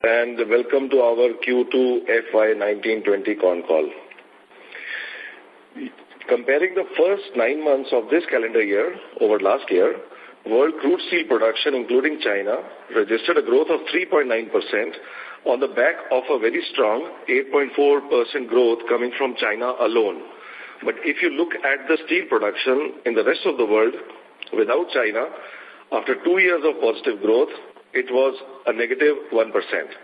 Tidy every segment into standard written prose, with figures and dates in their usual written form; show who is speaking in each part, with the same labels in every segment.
Speaker 1: And welcome to our Q2 FY 19-20 con call. Comparing the first 9 months of this calendar year over last year, world crude steel production, including China, registered a growth of 3.9% on the back of a very strong 8.4% growth coming from China alone. But if you look at the steel production in the rest of the world without China, after 2 years of positive growth, it was a negative 1%.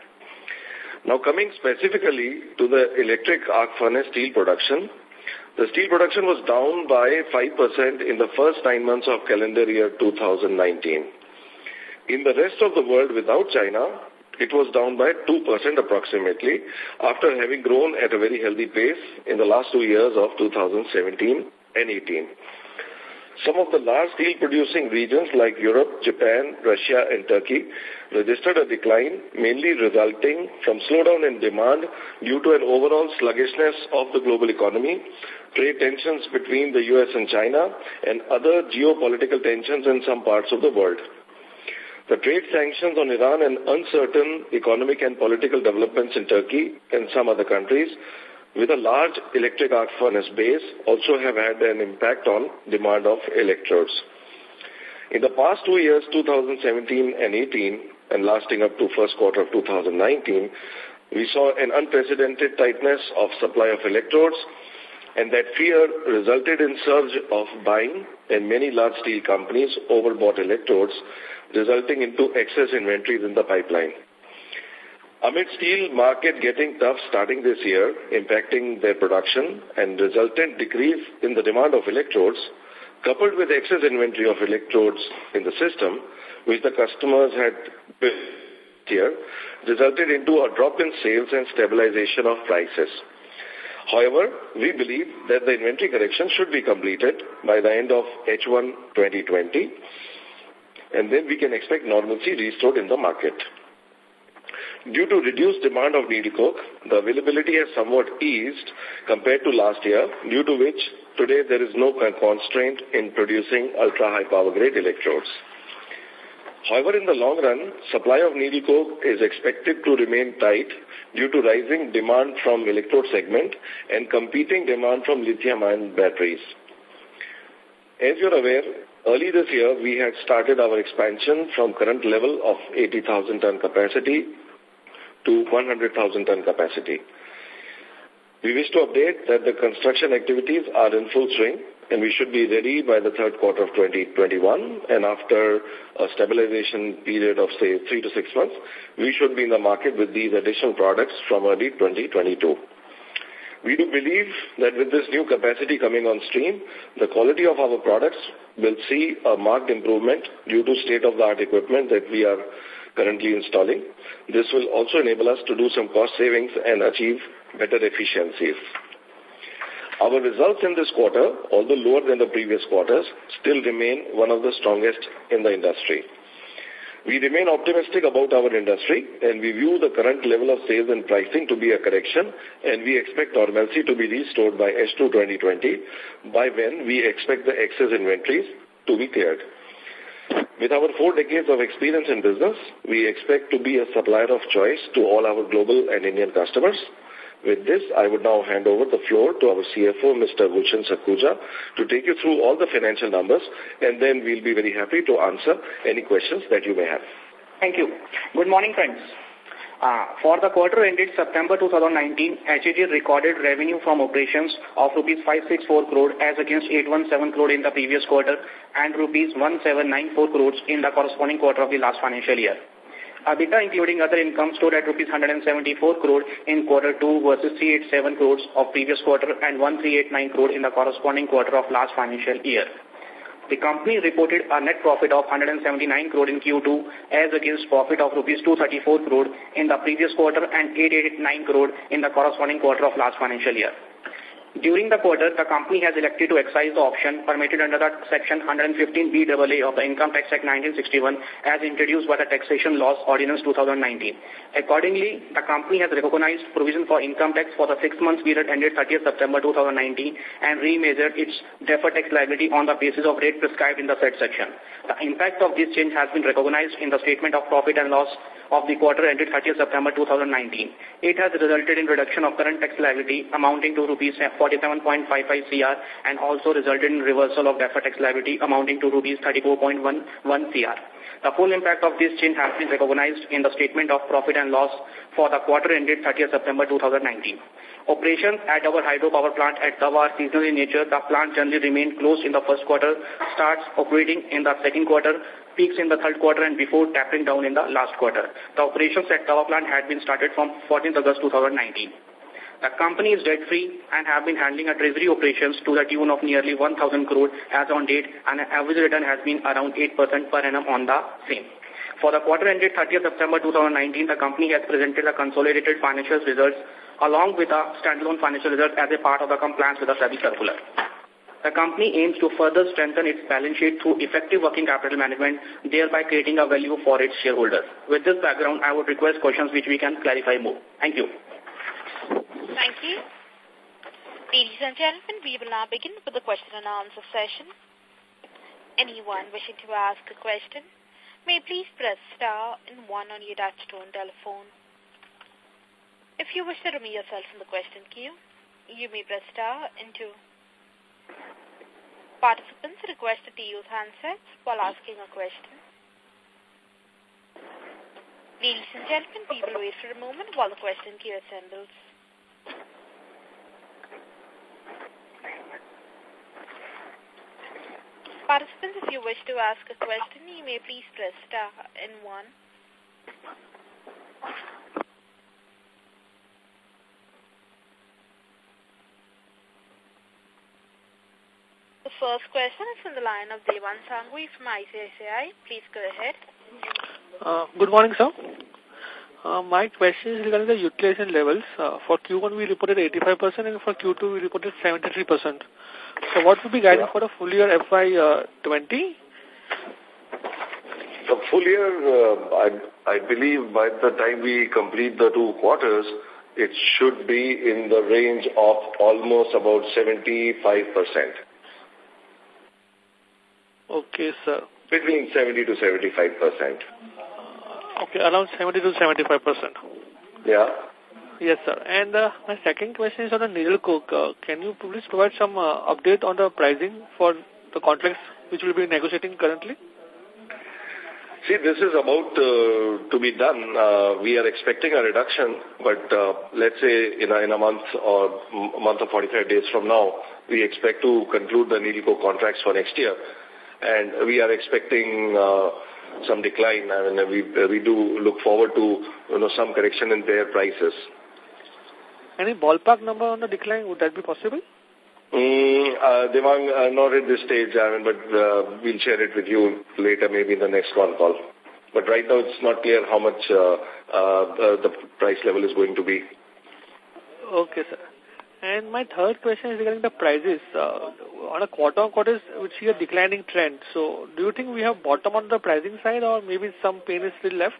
Speaker 1: Now coming specifically to the electric arc furnace steel production, the steel production was down by 5% in the first 9 months of calendar year 2019. In the rest of the world without China, it was down by 2% approximately, after having grown at a very healthy pace in the last 2 years of 2017 and 18. Some of the large steel producing regions like Europe, Japan, Russia and Turkey registered a decline, mainly resulting from slowdown in demand due to an overall sluggishness of the global economy, trade tensions between the US and China, and other geopolitical tensions in some parts of the world. The trade sanctions on Iran and uncertain economic and political developments in Turkey and some other countries with a large electric arc furnace base also have had an impact on demand of electrodes. In the past 2 years, 2017 and 18, and lasting up to first quarter of 2019, we saw an unprecedented tightness of supply of electrodes, and that fear resulted in surge of buying, and many large steel companies overbought electrodes, resulting into excess inventories in the pipeline. Amid steel market getting tough starting this year, impacting their production and resultant decrease in the demand of electrodes, coupled with excess inventory of electrodes in the system, which the customers had built here, resulted into a drop in sales and stabilization of prices. However, we believe that the inventory correction should be completed by the end of H1 2020, and then we can expect normalcy restored in the market. Due to reduced demand of needle coke, the availability has somewhat eased compared to last year, due to which today there is no constraint in producing ultra-high power grade electrodes. However, in the long run, supply of needle coke is expected to remain tight due to rising demand from electrode segment and competing demand from lithium-ion batteries. As you're aware, early this year we had started our expansion from current level of 80,000 ton capacity to 100,000 ton capacity. We wish to update that the construction activities are in full swing, and we should be ready by the third quarter of 2021, and after a stabilization period of say 3 to 6 months, we should be in the market with these additional products from early 2022. We do believe that with this new capacity coming on stream, the quality of our products will see a marked improvement due to state-of-the-art equipment that we are currently installing. This will also enable us to do some cost savings and achieve better efficiencies. Our results in this quarter, although lower than the previous quarters, still remain one of the strongest in the industry. We remain optimistic about our industry, and we view the current level of sales and pricing to be a correction, and we expect normalcy to be restored by H2 2020, by when we expect the excess inventories to be cleared. With our 4 decades of experience in business, we expect to be a supplier of choice to all our global and Indian customers. With this, I would now hand over the floor to our CFO, Mr. Gulshan Sakhuja, to take you through all the financial numbers, and then we'll be very happy to answer any questions that you may have.
Speaker 2: Thank you. Good morning, friends. For the quarter ended September 2019, HEG recorded revenue from operations of rupees 564 crore as against 817 crore in the previous quarter and rupees 1794 crores in the corresponding quarter of the last financial year. EBITDA including other income stood at rupees 174 crore in quarter 2 versus 387 crores of previous quarter and 1389 crore in the corresponding quarter of last financial year. The company reported a net profit of 179 crore in Q2 as against profit of rupees 234 crore in the previous quarter and 889 crore in the corresponding quarter of last financial year. During the quarter, the company has elected to exercise the option permitted under the Section 115BAA of the Income Tax Act 1961 as introduced by the Taxation Laws Ordinance 2019. Accordingly, the company has recognized provision for income tax for the 6 months period ended 30th September 2019 and remeasured its deferred tax liability on the basis of rate prescribed in the said section. The impact of this change has been recognized in the statement of profit and loss of the quarter ended 30th September 2019. It has resulted in reduction of current tax liability amounting to rupees 47.55 CR and also resulted in reversal of deferred tax liability amounting to rupees 34.11 CR. The full impact of this change has been recognized in the statement of profit and loss for the quarter ended 30th September 2019. Operations at our hydropower plant at Tava are seasonal in nature. The plant generally remained closed in the first quarter, starts operating in the second quarter, peaks in the third quarter, and before tapping down in the last quarter. The operations at Tava plant had been started from 14th August 2019. The company is debt-free and have been handling a treasury operations to the tune of nearly 1,000 crore as on date, and an average return has been around 8% per annum on the same. For the quarter ended 30th September 2019, the company has presented the consolidated financial results along with the standalone financial results as a part of the compliance with the SEBI circular. The company aims to further strengthen its balance sheet through effective working capital management, thereby creating a value for its shareholders. With this background, I would request questions which we can clarify more. Thank you.
Speaker 3: Thank you. Ladies and gentlemen, we will now begin with the question and answer session. Anyone wishing to ask a question may please press star and 1 on your touchtone telephone. If you wish to remove yourself from the question queue, you may press star and 2. Participants are requested to use handsets while asking a question. Ladies and gentlemen, we will wait for a moment while the question queue assembles. Participants, if you wish to ask a question, you may please press star and 1. The first question is from the line of Devan Sangui from ICICI. Please go ahead.
Speaker 4: Good morning, sir. My question is regarding the utilization levels. For Q1, we reported 85%, and for Q2, we reported 73%. So what would be guidance for the full year FY20?
Speaker 1: The full year, I believe by the time we complete the 2 quarters, it should be in the range of almost about 75%.
Speaker 4: Okay, sir.
Speaker 1: Between 70 to 75%.
Speaker 4: Okay, around 70 to 75%.
Speaker 1: Yeah.
Speaker 4: Yes, sir. And my second question is on the needle coke. Can you please provide some update on the pricing for the contracts which will be negotiating currently?
Speaker 1: See, this is about to be done. We are expecting a reduction, but let's say in a month or month or 45 days from now, we expect to conclude the needle coke contracts for next year. And we are expecting some decline. I mean, we do look forward to some correction in their prices.
Speaker 4: Any ballpark number on the decline? Would that be possible?
Speaker 1: Devang, not at this stage, I mean, but we'll share it with you later, maybe in the next one call. But right now, it's not clear how much the price level is going to be.
Speaker 4: Okay, sir. And my third question is regarding the prices. On a quarter-on-quarter, we see a declining trend. So do you think we have bottom on the pricing side, or maybe some pain is still left?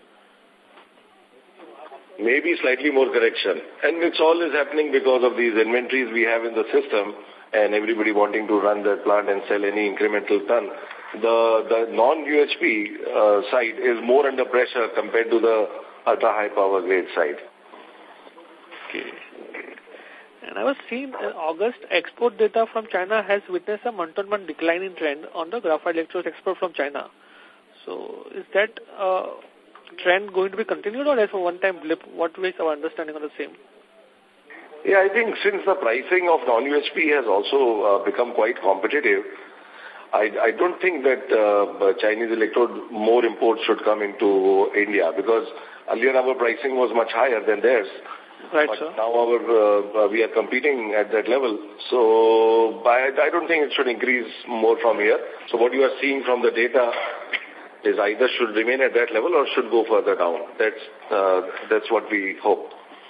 Speaker 1: Maybe slightly more correction. And it's all is happening because of these inventories we have in the system and everybody wanting to run their plant and sell any incremental ton. The non-UHP side is more under pressure compared to the ultra-high power grade side.
Speaker 4: Okay. And I was seeing August export data from China has witnessed a month-on-month declining trend on the graphite electrodes export from China. So is that trend going to be continued, or as a one-time blip? What is our understanding on the same?
Speaker 1: Yeah, I think since the pricing of non-UHP has also become quite competitive, I don't think that Chinese electrode more imports should come into India, because earlier our pricing was much higher than theirs.
Speaker 4: Right,
Speaker 1: but
Speaker 4: sir.
Speaker 1: Now we are competing at that level. So I don't think it should increase more from here. So what you are seeing from the data is either should remain at that level or should go further down. That's what we hope.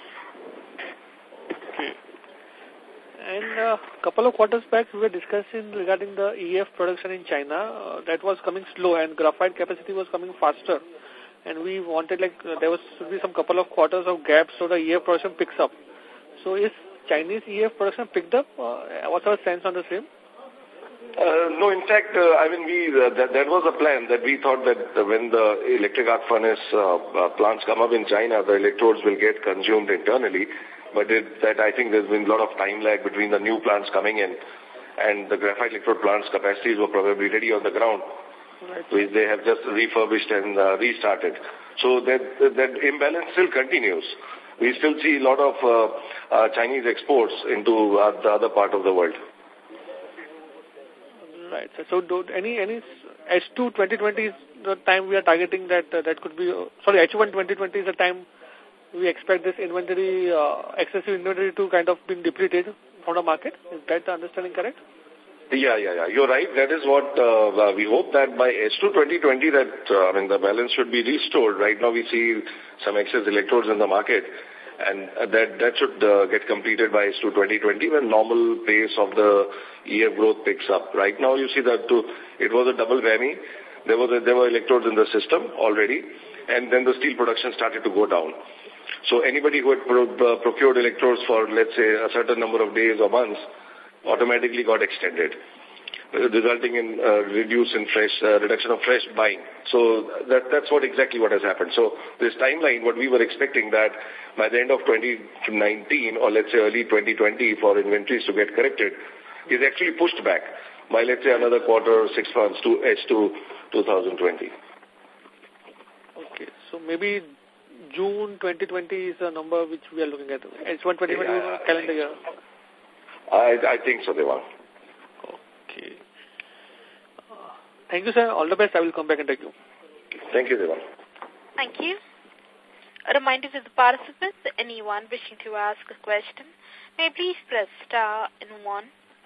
Speaker 4: Okay. And a couple of quarters back, we were discussing regarding the EF production in China. That was coming slow, and graphite capacity was coming faster. And we wanted, there should be some couple of quarters of gap so the EF production picks up. So is Chinese EF production picked up? What's our sense on the same?
Speaker 1: No, in fact, that was a plan that we thought that when the electric arc furnace plants come up in China, the electrodes will get consumed internally. But I think there's been a lot of time lag between the new plants coming in and the graphite electrode plants' capacities were probably ready on the ground, which they have just refurbished and restarted. So that imbalance still continues. We still see a lot of Chinese exports into the other part of the world.
Speaker 4: Right. So any H2 2020 is the time we are targeting that could be, H1 2020 is the time we expect this inventory, excessive inventory to kind of be depleted from the market. Is that the understanding correct?
Speaker 1: Yeah. You're right. That is what we hope that by H2 2020 that, the balance should be restored. Right now we see some excess electrodes in the market and that should get completed by H2 2020 when normal pace of the year growth picks up. Right now you see that it was a double whammy. There were electrodes in the system already and then the steel production started to go down. So anybody who had procured electrodes for, let's say, a certain number of days or months automatically got extended, resulting in reduction of fresh buying. So that's exactly what has happened. So this timeline, what we were expecting that by the end of 2019 or let's say early 2020 for inventories to get corrected is actually pushed back by let's say another quarter or 6 months to H2 2020.
Speaker 4: Okay, so maybe June 2020 is a number which we are looking at. H1 2020 calendar year.
Speaker 1: I think so, Devan.
Speaker 4: Okay. Thank you, sir. All the best. I will come back and take you.
Speaker 1: Thank you, Devan.
Speaker 3: Thank you. A reminder to the participants, anyone wishing to ask a question, may please press star and 1.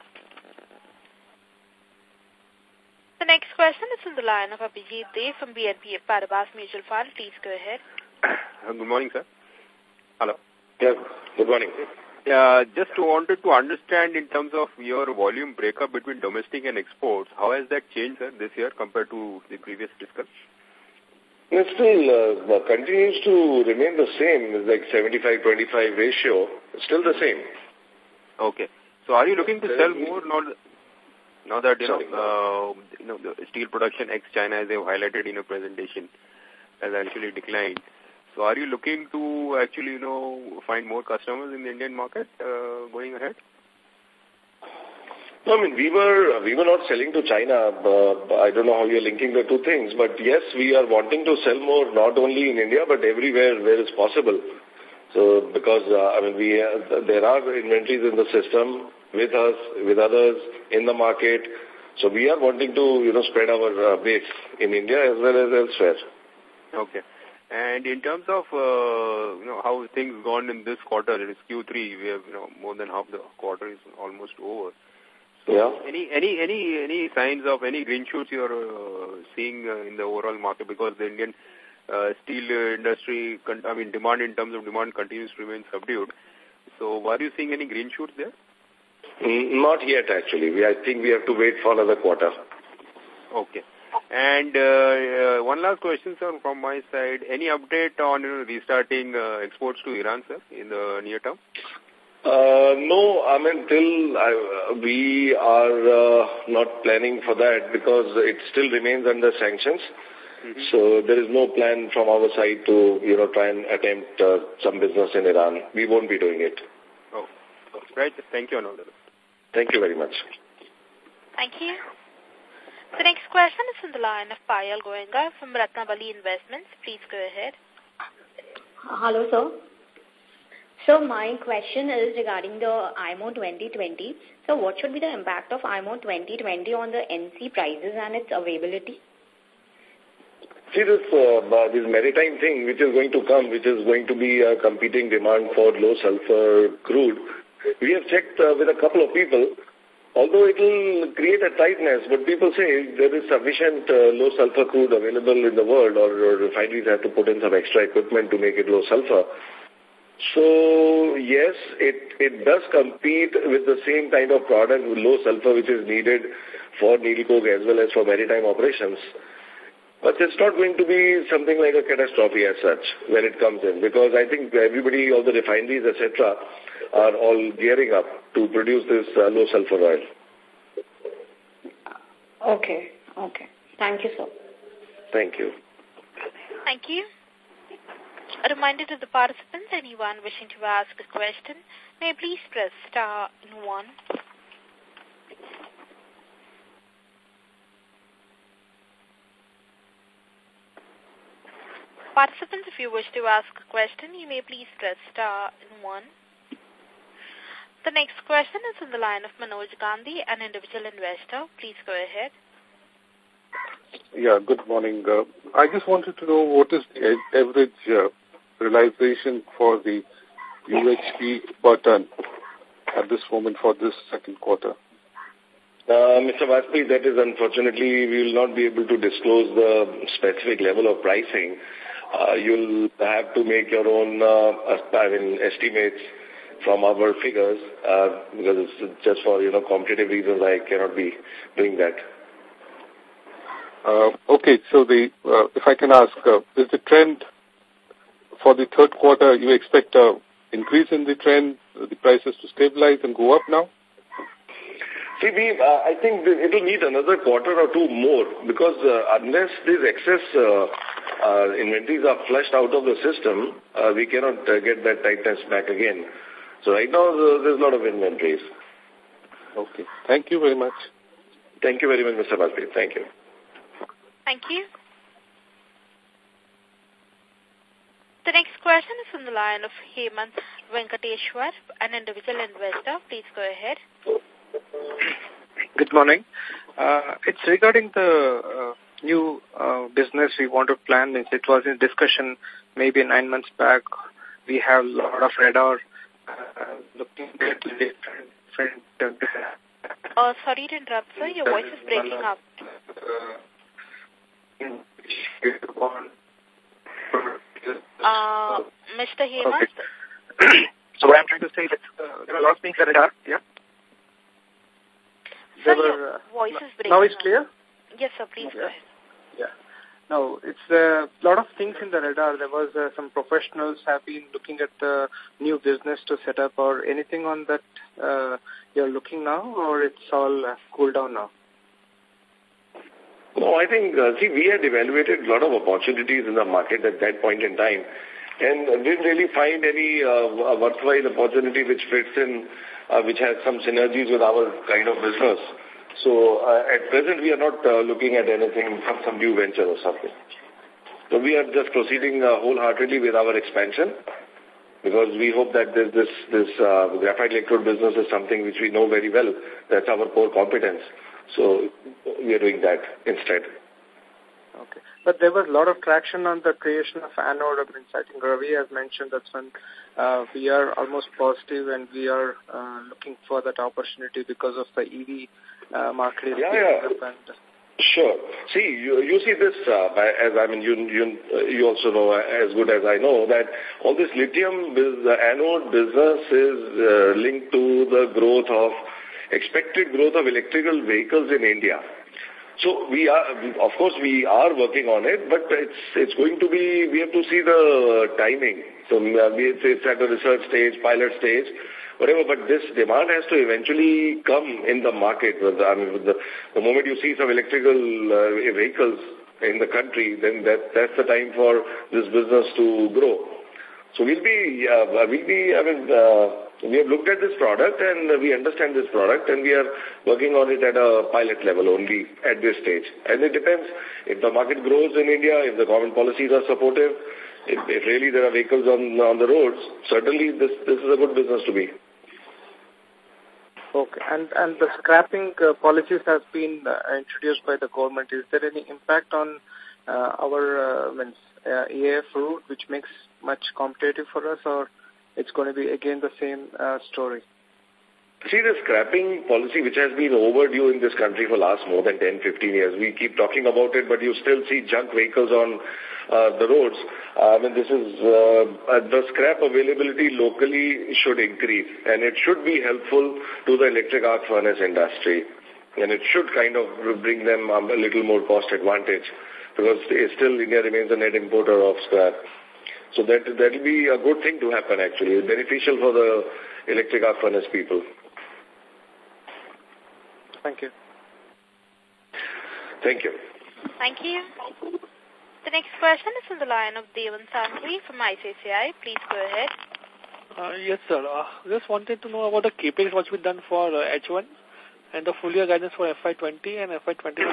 Speaker 3: The next question is from the line of Abhijit Dey from BNP Paribas Mutual Fund. Please go ahead.
Speaker 5: Good morning, sir. Hello.
Speaker 1: Yeah, good morning.
Speaker 5: Just wanted to understand in terms of your volume breakup between domestic and exports, how has that changed, sir, this year compared to the previous fiscal?
Speaker 1: It still continues to remain the same. It's like 75-25 ratio. It's still the same.
Speaker 5: Okay. So are you looking to sell more now that, the steel production ex-China, as they've highlighted in your presentation, has actually declined? So are you looking to actually, find more customers in the Indian market going ahead?
Speaker 1: No, we were not selling to China. I don't know how you're linking the two things, but yes, we are wanting to sell more not only in India but everywhere where it's possible. So because there are inventories in the system with us, with others in the market. So we are wanting to spread our base in India as well as elsewhere.
Speaker 5: Okay. And in terms of how things gone in this quarter, it is Q3. We have more than half the quarter is almost over. So
Speaker 1: yeah.
Speaker 5: Any signs of any green shoots you are seeing in the overall market, because the Indian steel industry, demand in terms of demand continues to remain subdued. So are you seeing any green shoots there?
Speaker 1: Not yet, actually. I think we have to wait for another quarter.
Speaker 5: Okay. And one last question, sir, from my side. Any update on restarting exports to Iran, sir, in the near term?
Speaker 1: No, we are not planning for that because it still remains under sanctions. Mm-hmm. So there is no plan from our side to, try and attempt some business in Iran. We won't be doing it.
Speaker 5: Oh, right. Thank you, and all the best.
Speaker 1: Thank you very much.
Speaker 3: Thank you. The next question is from the line of Payal Goenka from Ratnabali Investments. Please go ahead.
Speaker 6: Hello, sir. So my question is regarding the IMO 2020. So what should be the impact of IMO 2020 on the NC prices and its availability?
Speaker 1: See, this maritime thing which is going to come, which is going to be a competing demand for low sulfur crude, we have checked with a couple of people. Although it will create a tightness, but people say there is sufficient low sulfur crude available in the world, or refineries have to put in some extra equipment to make it low sulfur. So yes, it does compete with the same kind of product with low sulfur which is needed for needle coke as well as for maritime operations. But it's not going to be something like a catastrophe as such when it comes in, because I think everybody, all the refineries, etc., are all gearing up to produce this low sulfur oil.
Speaker 6: Okay. Thank you, sir.
Speaker 1: Thank you.
Speaker 3: Thank you. A reminder to the participants, anyone wishing to ask a question, may please press star and 1. Participants, if you wish to ask a question, you may please press star and 1. The next question is on the line of Manoj Gandhi, an individual investor. Please go ahead.
Speaker 7: Yeah, good morning. I just wanted to know what is the average realization for the UHP per ton at this moment for this second quarter?
Speaker 1: Mr. Vajpayee, that is unfortunately, we will not be able to disclose the specific level of pricing. You'll have to make your own estimates from our figures because it's just for, competitive reasons I cannot be doing that.
Speaker 7: Okay, so if I can ask, is the trend for the third quarter, you expect an increase in the trend, the prices to stabilize and go up now?
Speaker 1: See, I think it will need another quarter or two more because unless these excess inventories are flushed out of the system, we cannot get that tightness back again. So right now, there's a lot of inventories.
Speaker 7: Okay. Thank you very much.
Speaker 1: Thank you very much, Mr. Vajpayee. Thank you.
Speaker 3: Thank you. The next question is on the line of Hemant Venkateshwar, an individual investor. Please go ahead.
Speaker 8: Good morning. It's regarding the new business we want to plan. It was in discussion maybe 9 months back. We have a lot of radar looking at different
Speaker 3: sorry to interrupt, sir. Your voice is breaking up. Mr. Hemant?
Speaker 8: Okay. So what I'm trying to say is there are a lot of things that are, yeah?
Speaker 3: Sir, your voice is breaking
Speaker 8: Now it's clear?
Speaker 3: Yes, sir. Please go ahead.
Speaker 8: Yeah. No, it's a lot of things in the radar. There was some professionals have been looking at the new business to set up or anything on that you're looking now, or it's all cooled down now?
Speaker 1: No, I think, we had evaluated a lot of opportunities in the market at that point in time and didn't really find any worthwhile opportunity which fits in, which has some synergies with our kind of business. So at present, we are not looking at anything from some new venture or something. So we are just proceeding wholeheartedly with our expansion because we hope that this graphite electrode business is something which we know very well. That's our core competence. So we are doing that instead.
Speaker 8: Okay. But there was a lot of traction on the creation of anode. I think Ravi has mentioned that's when we are almost positive and we are looking for that opportunity because of the EV market.
Speaker 1: Yeah. Sure. See, you see this, you also know as good as I know that all this lithium, the anode business is linked to the expected growth of electrical vehicles in India. So we are working on it, but it's going to be, we have to see the timing. So it's at the research stage, pilot stage, whatever, but this demand has to eventually come in the market. The moment you see some electrical vehicles in the country, then that's the time for this business to grow. So we have looked at this product and we understand this product and we are working on it at a pilot level only at this stage. And it depends if the market grows in India, if the government policies are supportive, if really there are vehicles on the roads, certainly this is a good business to be.
Speaker 8: Okay. And the scrapping policies have been introduced by the government. Is there any impact on our EAF route, which makes much competitive for us, or it's going to be again the same story?
Speaker 1: See, the scrapping policy, which has been overdue in this country for last more than 10, 15 years, we keep talking about it, but you still see junk vehicles on the roads. The scrap availability locally should increase, and it should be helpful to the electric arc furnace industry, and it should kind of bring them a little more cost advantage, because still India remains a net importer of scrap. So that will be a good thing to happen, actually, beneficial for the electric arc furnace people.
Speaker 8: Thank you.
Speaker 1: Thank you.
Speaker 3: Thank you. The next question is from the line of Devan Sanghavi from ICICI. Please go ahead.
Speaker 4: Yes, sir. Just wanted to know about the CAPEX what's been done for H1 and the full year guidance for FY20 and FY21.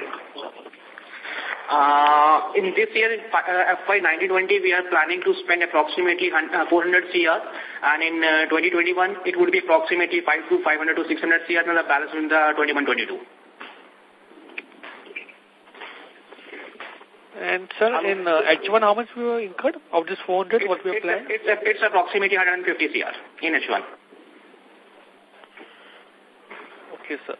Speaker 2: In this year, in FY 1920, we are planning to spend approximately 400 CR, and in 2021, it would be approximately 500 to 600 CR, and the balance in the 21-22.
Speaker 4: And sir, in H1, how much we were incurred of this 400? What we are planning?
Speaker 2: It's approximately 150 CR in H1.
Speaker 4: Okay, sir.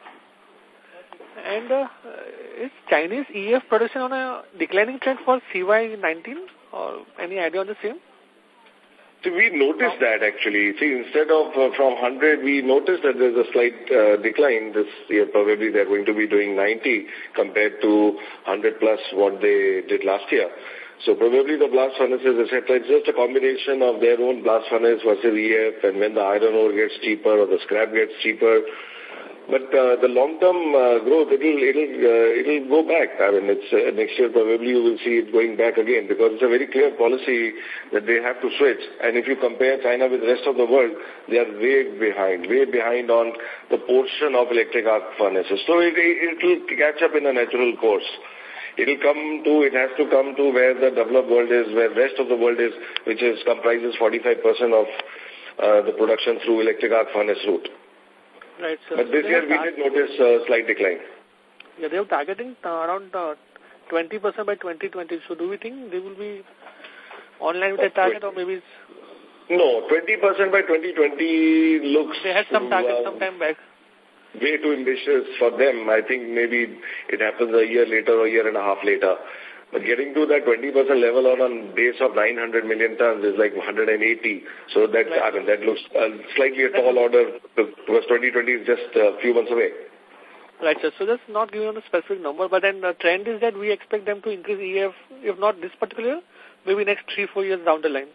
Speaker 4: And is Chinese EF production on a declining trend for CY19 or any idea on the same?
Speaker 1: So we noticed that actually. See, instead of from 100, we noticed that there's a slight decline this year. Probably they're going to be doing 90 compared to 100 plus what they did last year. So probably the blast furnaces, etc., it's just a combination of their own blast furnace versus EF, and when the iron ore gets cheaper or the scrap gets cheaper. But the long-term growth, it'll go back. I mean, it's next year probably you will see it going back again because it's a very clear policy that they have to switch. And if you compare China with the rest of the world, they are way behind on the portion of electric arc furnaces. So it will catch up in a natural course. It has to come to where the developed world is, where the rest of the world is, which comprises 45% of the production through electric arc furnace route.
Speaker 4: Right, sir.
Speaker 1: But this year we did notice a slight decline.
Speaker 4: Yeah, they are targeting around 20% by 2020. So do we think they will be online with the target or maybe it's...
Speaker 1: No, 20% by 2020 looks...
Speaker 4: They had some target some time back.
Speaker 1: Way too ambitious for them. I think maybe it happens a year later or a year and a half later. But getting to that 20% level on a base of 900 million tons is like 180. So that, right. I mean, that looks slightly a tall order because 2020 is just a few months away.
Speaker 4: Right, sir. So that's not giving on a specific number, but then the trend is that we expect them to increase EF, if not this particular, maybe next 3-4 years down the line.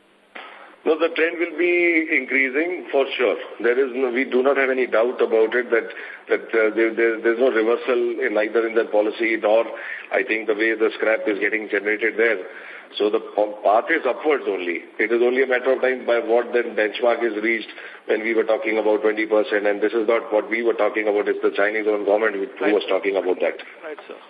Speaker 1: No, the trend will be increasing for sure. We do not have any doubt about it that there's no reversal in either in that policy nor I think the way the scrap is getting generated there. So the path is upwards only. It is only a matter of time by what then benchmark is reached when we were talking about 20%, and this is not what we were talking about. It's the Chinese own government who was talking about that.
Speaker 4: Right, sir.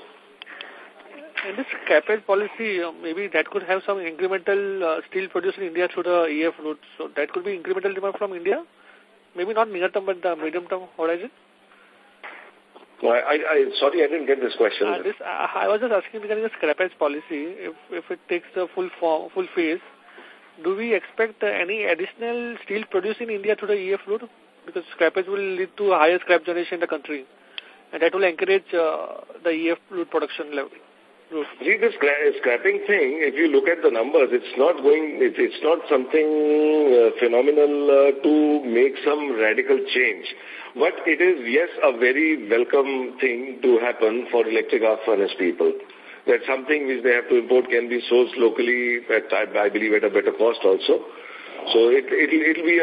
Speaker 4: And this CAPEX policy, maybe that could have some incremental steel produced in India through the EF route. So that could be incremental demand from India? Maybe not near term, but the medium term horizon?
Speaker 1: Sorry, I didn't get this question.
Speaker 4: I was just asking regarding the CAPEX policy. If it takes the full phase, do we expect any additional steel produced in India through the EF route? Because CAPEX will lead to higher scrap generation in the country. And that will encourage the EF route production level.
Speaker 1: See, this scrapping thing, if you look at the numbers, it's not something phenomenal to make some radical change. But it is, yes, a very welcome thing to happen for electric arc furnace people. That something which they have to import can be sourced locally, I believe, at a better cost also. So it'll be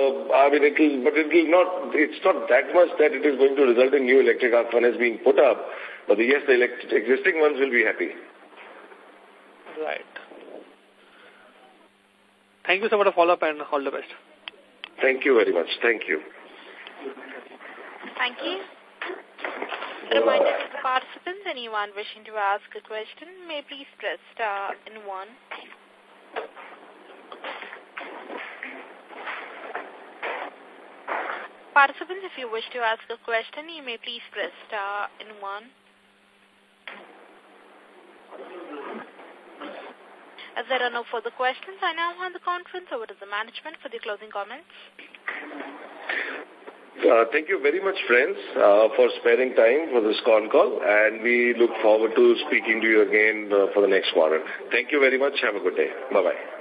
Speaker 1: it's not that much that it is going to result in new electric arc furnace being put up. But yes, the existing ones will be happy.
Speaker 4: Right. Thank you so much for the follow-up and all the best.
Speaker 1: Thank you very much. Thank you.
Speaker 3: Thank you. A reminder to the participants, anyone wishing to ask a question, may please press star and 1. Participants, if you wish to ask a question, you may please press star and 1. As there are no further questions, I now hand the conference over to the management for the closing comments.
Speaker 1: Thank you very much, friends, for sparing time for this con call, and we look forward to speaking to you again for the next quarter. Thank you very much. Have a good day. Bye-bye.